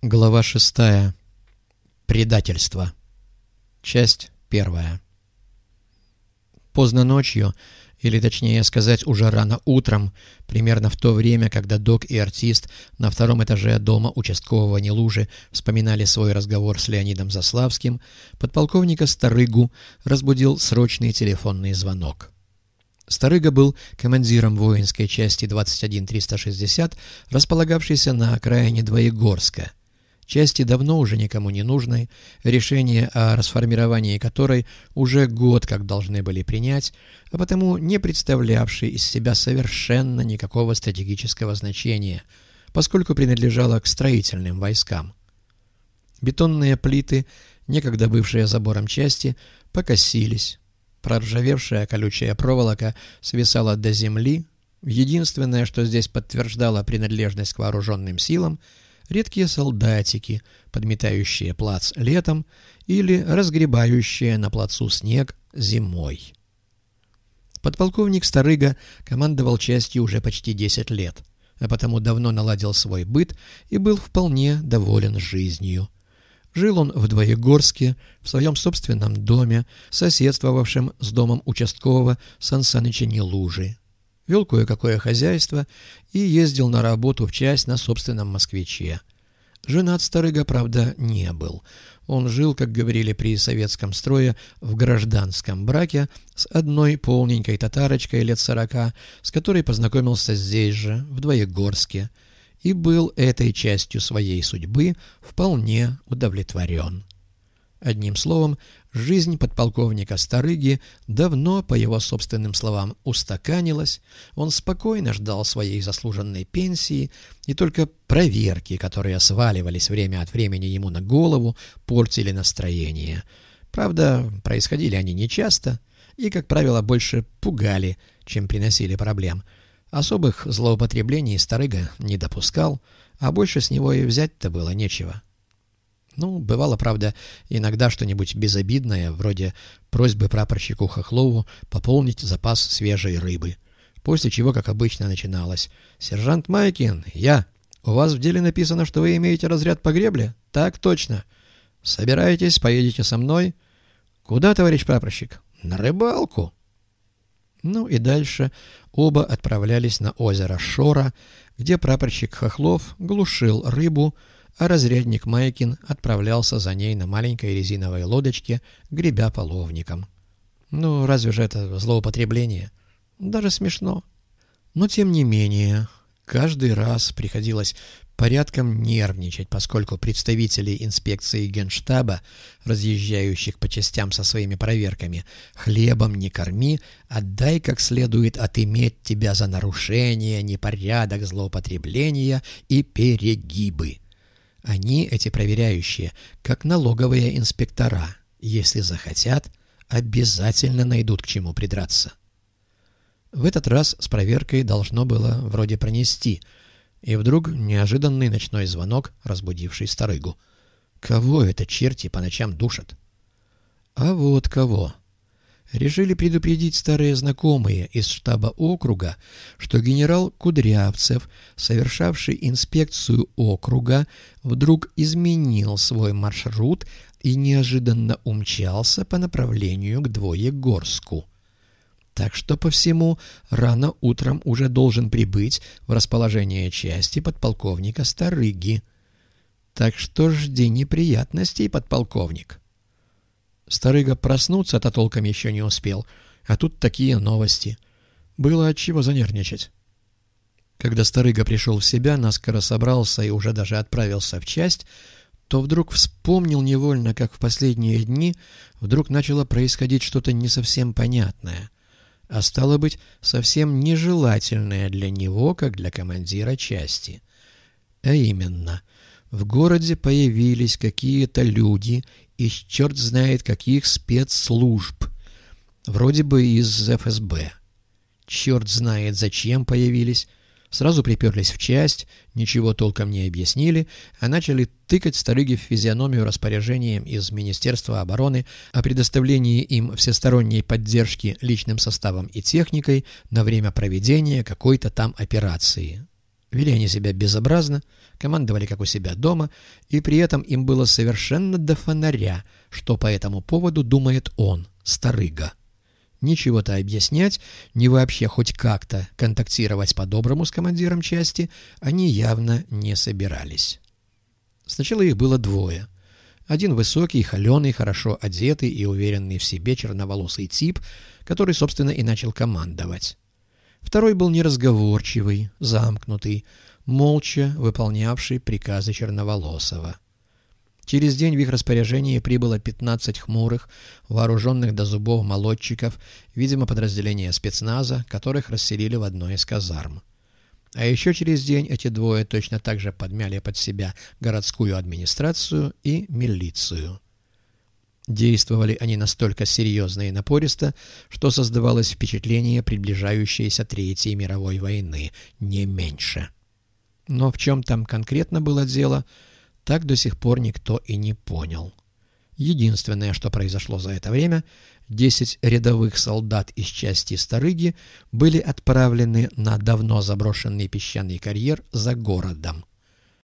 Глава 6. Предательство. Часть 1. Поздно ночью, или точнее сказать уже рано утром, примерно в то время, когда док и артист на втором этаже дома участкового Нелужи вспоминали свой разговор с Леонидом Заславским, подполковника Старыгу разбудил срочный телефонный звонок. Старыга был командиром воинской части 21360, располагавшейся на окраине Двоегорска. Части давно уже никому не нужной, решение о расформировании которой уже год как должны были принять, а потому не представлявшей из себя совершенно никакого стратегического значения, поскольку принадлежала к строительным войскам. Бетонные плиты, некогда бывшие забором части, покосились. Проржавевшая колючая проволока свисала до земли. Единственное, что здесь подтверждало принадлежность к вооруженным силам — редкие солдатики, подметающие плац летом или разгребающие на плацу снег зимой. Подполковник Старыга командовал частью уже почти 10 лет, а потому давно наладил свой быт и был вполне доволен жизнью. Жил он в Двоегорске, в своем собственном доме, соседствовавшем с домом участкового Сан Саныча Нелужи. Вел кое-какое хозяйство и ездил на работу в часть на собственном москвиче. Женат Старыга, правда, не был. Он жил, как говорили при советском строе, в гражданском браке с одной полненькой татарочкой лет 40, с которой познакомился здесь же, в Двоегорске, и был этой частью своей судьбы вполне удовлетворен. Одним словом, жизнь подполковника Старыги давно, по его собственным словам, устаканилась, он спокойно ждал своей заслуженной пенсии, и только проверки, которые сваливались время от времени ему на голову, портили настроение. Правда, происходили они нечасто и, как правило, больше пугали, чем приносили проблем. Особых злоупотреблений Старыга не допускал, а больше с него и взять-то было нечего. Бывало, правда, иногда что-нибудь безобидное, вроде просьбы прапорщику Хохлову пополнить запас свежей рыбы. После чего, как обычно, начиналось: «Сержант Майкин, у вас в деле написано, что вы имеете разряд по гребле?» «Так точно». «Собираетесь, поедете со мной?» «Куда, товарищ прапорщик?» «На рыбалку». И дальше оба отправлялись на озеро Шора, где прапорщик Хохлов глушил рыбу, а разрядник Майкин отправлялся за ней на маленькой резиновой лодочке, гребя половником. Разве же это злоупотребление? Даже смешно. Но тем не менее, каждый раз приходилось порядком нервничать, поскольку представители инспекции Генштаба, разъезжающих по частям со своими проверками, «хлебом не корми, отдай как следует отыметь тебя за нарушение, непорядок, злоупотребления и перегибы». Они, эти проверяющие, как налоговые инспектора, если захотят, обязательно найдут к чему придраться. В этот раз с проверкой должно было вроде пронести, и вдруг неожиданный ночной звонок, разбудивший Старыгу. Кого это черти по ночам душат? А вот кого. Решили предупредить старые знакомые из штаба округа, что генерал Кудрявцев, совершавший инспекцию округа, вдруг изменил свой маршрут и неожиданно умчался по направлению к Двоегорску. Так что по всему рано утром уже должен прибыть в расположение части подполковника Старыги. Так что жди неприятностей, подполковник. Старыга проснуться-то толком еще не успел, а тут такие новости. Было отчего занервничать. Когда Старыга пришел в себя, наскоро собрался и уже даже отправился в часть, то вдруг вспомнил невольно, как в последние дни вдруг начало происходить что-то не совсем понятное, а стало быть, совсем нежелательное для него, как для командира части. А именно, в городе появились какие-то люди из черт знает каких спецслужб, вроде бы из ФСБ. Черт знает зачем появились, сразу приперлись в часть, ничего толком не объяснили, а начали тыкать Старыге в физиономию распоряжением из Министерства обороны о предоставлении им всесторонней поддержки личным составом и техникой на время проведения какой-то там операции. Вели они себя безобразно, командовали как у себя дома, и при этом им было совершенно до фонаря, что по этому поводу думает он, Старыга. Ничего-то объяснять, ни вообще хоть как-то контактировать по-доброму с командиром части они явно не собирались. Сначала их было двое. Один высокий, холеный, хорошо одетый и уверенный в себе черноволосый тип, который, собственно, и начал командовать. Второй был неразговорчивый, замкнутый, молча выполнявший приказы Черноволосого. Через день в их распоряжении прибыло 15 хмурых, вооруженных до зубов молодчиков, видимо, подразделения спецназа, которых расселили в одной из казарм. А еще через день эти двое точно так же подмяли под себя городскую администрацию и милицию. Действовали они настолько серьезно и напористо, что создавалось впечатление приближающейся Третьей мировой войны, не меньше. Но в чем там конкретно было дело, так до сих пор никто и не понял. Единственное, что произошло за это время, 10 рядовых солдат из части Старыги были отправлены на давно заброшенный песчаный карьер за городом.